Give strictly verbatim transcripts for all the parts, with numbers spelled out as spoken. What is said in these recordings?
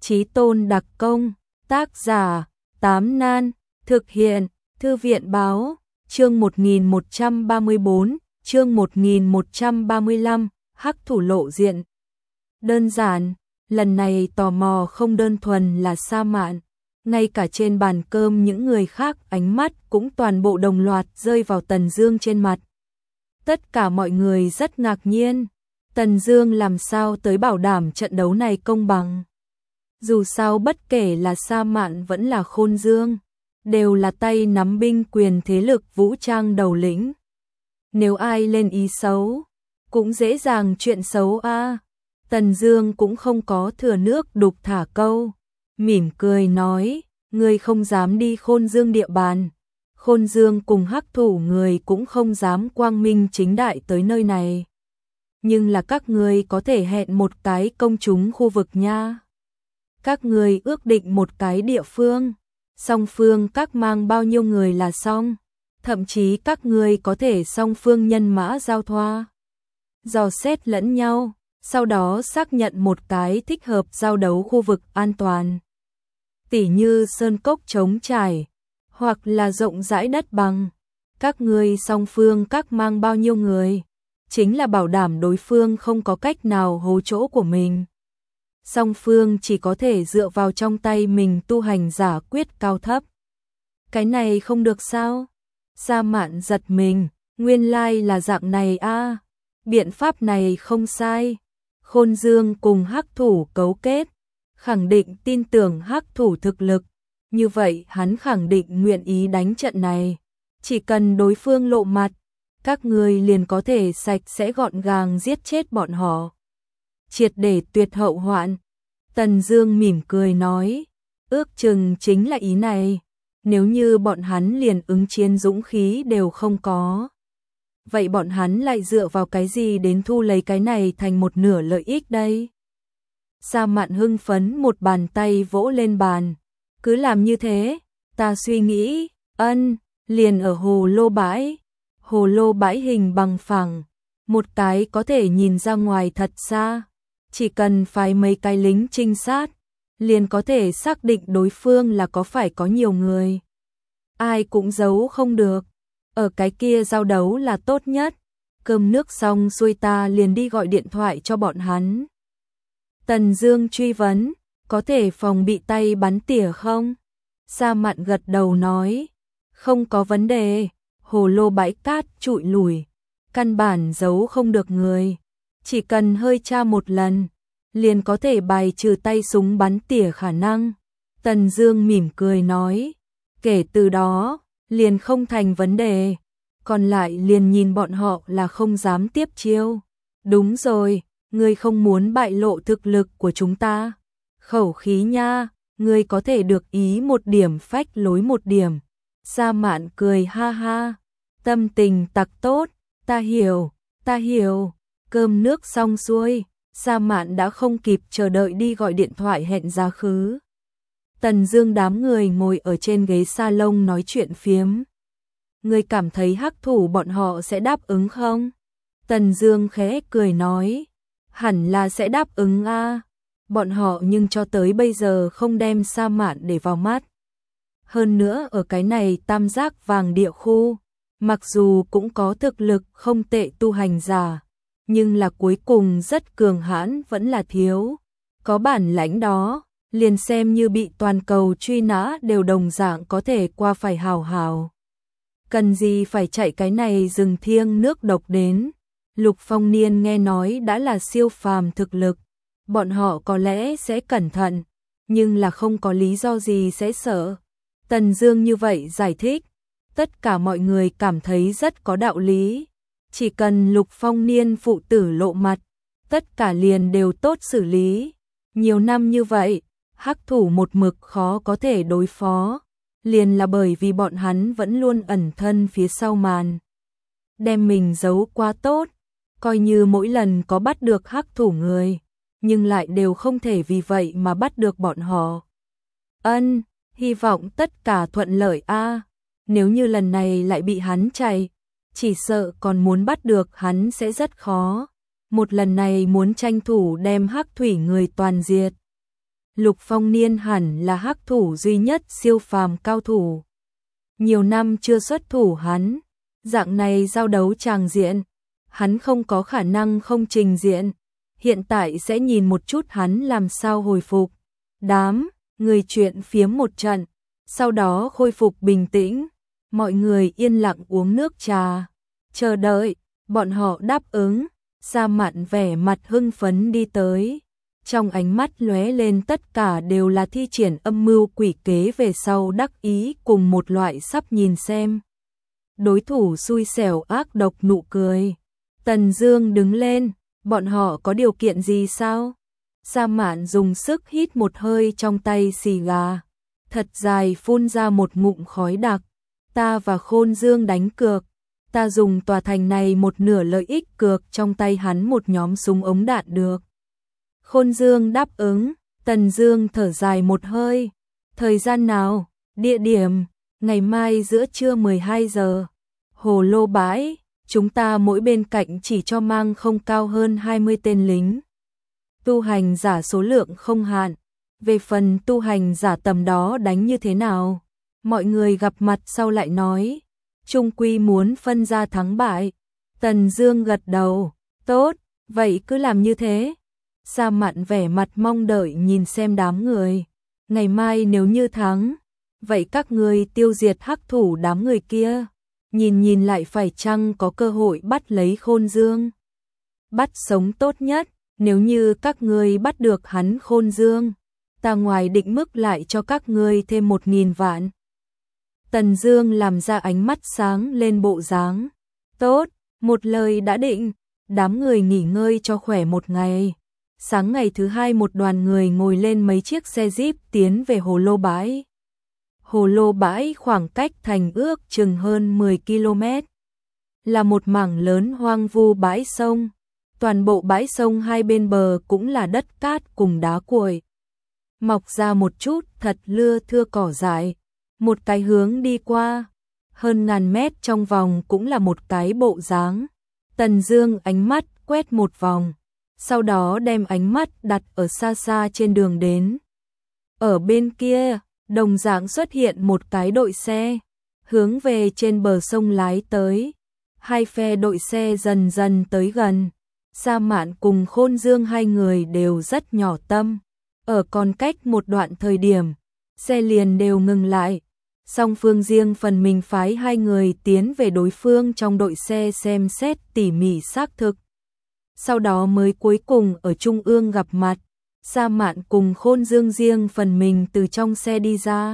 Chí tôn đặc công, tác giả, Tám Nan, thực hiện, Thư viện báo, chương một nghìn một trăm ba mươi bốn, chương một nghìn một trăm ba mươi lăm, hắc thủ lộ diện. Đơn giản, lần này tò mò không đơn thuần là Sa Mạn, ngay cả trên bàn cơm những người khác ánh mắt cũng toàn bộ đồng loạt rơi vào Tần Dương trên mặt. Tất cả mọi người rất ngạc nhiên, Tần Dương làm sao tới bảo đảm trận đấu này công bằng. Dù sao bất kể là Sa Mạn vẫn là Khôn Dương, đều là tay nắm binh quyền thế lực vũ trang đầu lĩnh. Nếu ai lên ý xấu, cũng dễ dàng chuyện xấu a. À. Tần Dương cũng không có thừa nước đục thả câu, mỉm cười nói, ngươi không dám đi Khôn Dương địa bàn. Khôn Dương cùng hắc thủ người cũng không dám quang minh chính đại tới nơi này. Nhưng là các ngươi có thể hẹn một cái công chúng khu vực nha. Các ngươi ước định một cái địa phương, song phương các mang bao nhiêu người là xong, thậm chí các ngươi có thể song phương nhân mã giao thoa, dò xét lẫn nhau, sau đó xác nhận một cái thích hợp giao đấu khu vực an toàn. Tỉ như sơn cốc trống trải, hoặc là rộng rãi đất bằng, các ngươi song phương các mang bao nhiêu người, chính là bảo đảm đối phương không có cách nào hố chỗ của mình. Song phương chỉ có thể dựa vào trong tay mình tu hành giả quyết cao thấp. Cái này không được sao? Sa Mạn giật mình, nguyên lai là dạng này a. À. Biện pháp này không sai. Khôn Dương cùng hắc thủ cấu kết, khẳng định tin tưởng hắc thủ thực lực, như vậy hắn khẳng định nguyện ý đánh trận này. Chỉ cần đối phương lộ mặt, các người liền có thể sạch sẽ gọn gàng giết chết bọn họ, triệt để tuyệt hậu hoạn. Tần Dương mỉm cười nói, ước chừng chính là ý này, nếu như bọn hắn liền ứng chiến dũng khí đều không có, vậy bọn hắn lại dựa vào cái gì đến thu lấy cái này thành một nửa lợi ích đây? Sa Mạn hưng phấn một bàn tay vỗ lên bàn, cứ làm như thế, ta suy nghĩ, ân, liền ở hồ lô bãi, hồ lô bãi hình bằng phẳng, một cái có thể nhìn ra ngoài thật xa. Chỉ cần phái mấy cái lính trinh sát, liền có thể xác định đối phương là có phải có nhiều người. Ai cũng giấu không được, ở cái kia giao đấu là tốt nhất. Cơm nước xong xuôi ta liền đi gọi điện thoại cho bọn hắn. Tần Dương truy vấn, có thể phòng bị tay bắn tỉa không? Sa Mạn gật đầu nói, không có vấn đề, hồ lô bãi cát trụi lủi, căn bản giấu không được người. Chỉ cần hơi tra một lần, liền có thể bài trừ tay súng bắn tỉa khả năng. Tần Dương mỉm cười nói, kể từ đó, liền không thành vấn đề, còn lại liền nhìn bọn họ là không dám tiếp chiêu. Đúng rồi, ngươi không muốn bại lộ thực lực của chúng ta. Khẩu khí nha, ngươi có thể được ý một điểm phách lối một điểm. Sa Mạn cười ha ha, tâm tình tặc tốt, ta hiểu, ta hiểu. Cơm nước xong xuôi, Sa Mạn đã không kịp chờ đợi đi gọi điện thoại hẹn giá khứ. Tần Dương đám người ngồi ở trên ghế salon nói chuyện phiếm. Ngươi cảm thấy hắc thủ bọn họ sẽ đáp ứng không? Tần Dương khẽ cười nói, hẳn là sẽ đáp ứng a. À. Bọn họ nhưng cho tới bây giờ không đem Sa Mạn để vào mắt. Hơn nữa ở cái này tam giác vàng địa khu, mặc dù cũng có thực lực không tệ tu hành giả, nhưng là cuối cùng rất cường hãn vẫn là thiếu. Có bản lãnh đó, liền xem như bị toàn cầu truy nã đều đồng dạng có thể qua phải hào hào. Cần gì phải chạy cái này rừng thiêng nước độc đến. Lục Phong Niên nghe nói đã là siêu phàm thực lực, bọn họ có lẽ sẽ cẩn thận, nhưng là không có lý do gì sẽ sợ. Tần Dương như vậy giải thích, tất cả mọi người cảm thấy rất có đạo lý. Chỉ cần Lục Phong Niên phụ tử lộ mặt, tất cả liền đều tốt xử lý. Nhiều năm như vậy, hắc thủ một mực khó có thể đối phó, liền là bởi vì bọn hắn vẫn luôn ẩn thân phía sau màn, đem mình giấu quá tốt, coi như mỗi lần có bắt được hắc thủ người, nhưng lại đều không thể vì vậy mà bắt được bọn họ. Ân, hy vọng tất cả thuận lợi a. À. Nếu như lần này lại bị hắn chạy, chỉ sợ còn muốn bắt được hắn sẽ rất khó. Một lần này muốn tranh thủ đem hắc thủy người toàn diệt. Lục Phong Niên hẳn là hắc thủ duy nhất siêu phàm cao thủ. Nhiều năm chưa xuất thủ hắn, dạng này giao đấu tràng diện, hắn không có khả năng không trình diện. Hiện tại sẽ nhìn một chút hắn làm sao hồi phục. Đám người chuyện phiếm một trận, sau đó khôi phục bình tĩnh. Mọi người yên lặng uống nước trà, chờ đợi, bọn họ đáp ứng. Sa Mạn vẻ mặt hưng phấn đi tới, trong ánh mắt lóe lên tất cả đều là thi triển âm mưu quỷ kế về sau đắc ý cùng một loại sắp nhìn xem. Đối thủ xui xẻo ác độc nụ cười. Tần Dương đứng lên, bọn họ có điều kiện gì sao? Sa Mạn dùng sức hít một hơi trong tay xì gà, thật dài phun ra một ngụm khói đặc. Ta và Khôn Dương đánh cược, ta dùng tòa thành này một nửa lợi ích cược trong tay hắn một nhóm súng ống đạn được. Khôn Dương đáp ứng, Tần Dương thở dài một hơi. Thời gian nào? Địa điểm? Ngày mai giữa trưa mười hai giờ. Hồ Lô Bãi, chúng ta mỗi bên cạnh chỉ cho mang không cao hơn hai mươi tên lính. Tu hành giả số lượng không hạn. Về phần tu hành giả tầm đó đánh như thế nào? Mọi người gặp mặt sau lại nói. Trung quy muốn phân ra thắng bại. Tần Dương gật đầu. Tốt, vậy cứ làm như thế. Sa Mạn vẻ mặt mong đợi nhìn xem đám người. Ngày mai nếu như thắng, vậy các ngươi tiêu diệt hắc thủ đám người kia. Nhìn nhìn lại phải chăng có cơ hội bắt lấy Khôn Dương. Bắt sống tốt nhất, nếu như các ngươi bắt được hắn Khôn Dương, ta ngoài định mức lại cho các ngươi thêm một nghìn vạn. Tần Dương làm ra ánh mắt sáng lên bộ dáng. Tốt, một lời đã định. Đám người nghỉ ngơi cho khỏe một ngày. Sáng ngày thứ hai một đoàn người ngồi lên mấy chiếc xe jeep tiến về Hồ Lô Bãi. Hồ Lô Bãi khoảng cách thành ước chừng hơn mười ki lô mét. Là một mảng lớn hoang vu bãi sông. Toàn bộ bãi sông hai bên bờ cũng là đất cát cùng đá cuội. Mọc ra một chút thật lưa thưa cỏ dại. Một cái hướng đi qua, hơn ngàn mét trong vòng cũng là một cái bộ dáng. Tần Dương ánh mắt quét một vòng, sau đó đem ánh mắt đặt ở xa xa trên đường đến. Ở bên kia, đồng dạng xuất hiện một cái đội xe, hướng về trên bờ sông lái tới. Hai phe đội xe dần dần tới gần. Sa Mạn cùng Khôn Dương hai người đều rất nhỏ tâm. Ở còn cách một đoạn thời điểm, xe liền đều ngừng lại. Song phương riêng phần mình phái hai người tiến về đối phương trong đội xe xem xét tỉ mỉ xác thực. Sau đó mới cuối cùng ở trung ương gặp mặt. Sa Mạn cùng Khôn Dương riêng phần mình từ trong xe đi ra.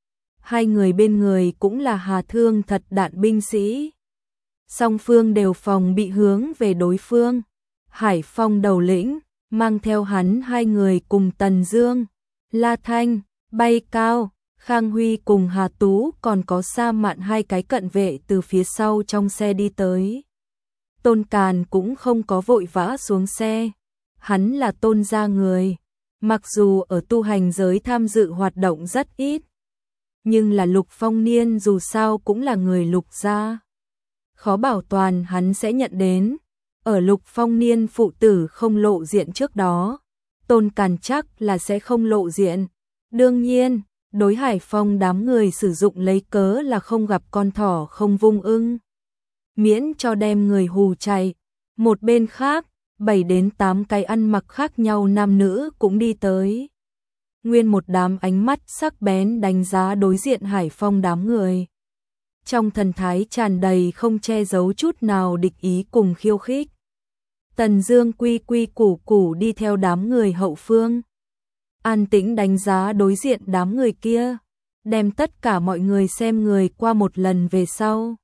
Hai người bên người cũng là hà thương thật đạn binh sĩ. Song phương đều phòng bị hướng về đối phương. Hải Phong đầu lĩnh, mang theo hắn hai người cùng Tần Dương, La Thanh, Bay Cao, Khang Huy cùng Hà Tú còn có Sa Mạn hai cái cận vệ từ phía sau trong xe đi tới. Tôn Càn cũng không có vội vã xuống xe. Hắn là Tôn gia người, mặc dù ở tu hành giới tham dự hoạt động rất ít, nhưng là Lục Phong Niên dù sao cũng là người Lục gia. Khó bảo toàn hắn sẽ nhận đến. Ở Lục Phong Niên phụ tử không lộ diện trước đó, Tôn Càn chắc là sẽ không lộ diện. Đương nhiên, đối Hải Phong đám người sử dụng lấy cớ là không gặp con thỏ không vung ưng, miễn cho đem người hù chạy. Một bên khác, bảy đến tám cái ăn mặc khác nhau nam nữ cũng đi tới. Nguyên một đám ánh mắt sắc bén đánh giá đối diện Hải Phong đám người. Trong thần thái tràn đầy không che giấu chút nào địch ý cùng khiêu khích. Tần Dương quy quy củ củ đi theo đám người hậu phương, an tĩnh đánh giá đối diện đám người kia, đem tất cả mọi người xem người qua một lần về sau.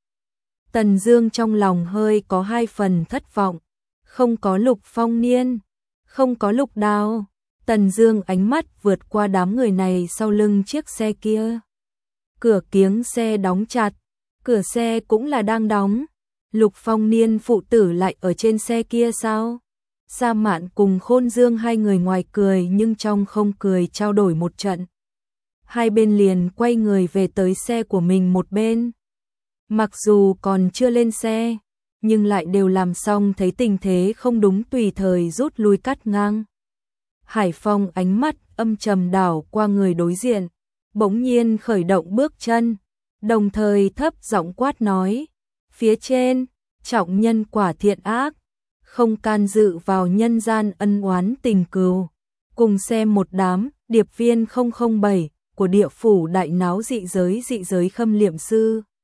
Tần Dương trong lòng hơi có hai phần thất vọng, không có Lục Phong Niên, không có Lục Đao. Tần Dương ánh mắt vượt qua đám người này sau lưng chiếc xe kia. Cửa kiếng xe đóng chặt, cửa xe cũng là đang đóng. Lục Phong Niên phụ tử lại ở trên xe kia sao? Sa Mạn cùng Khôn Dương hai người ngoài cười nhưng trong không cười trao đổi một trận. Hai bên liền quay người về tới xe của mình một bên. Mặc dù còn chưa lên xe, nhưng lại đều làm xong thấy tình thế không đúng tùy thời rút lui cắt ngang. Hải Phong ánh mắt âm trầm đảo qua người đối diện, bỗng nhiên khởi động bước chân, đồng thời thấp giọng quát nói, phía trên, trọng nhân quả thiện ác, không can dự vào nhân gian ân oán tình cừu, cùng xem một đám điệp viên không không bảy của địa phủ đại náo dị giới dị giới khâm liệm sư.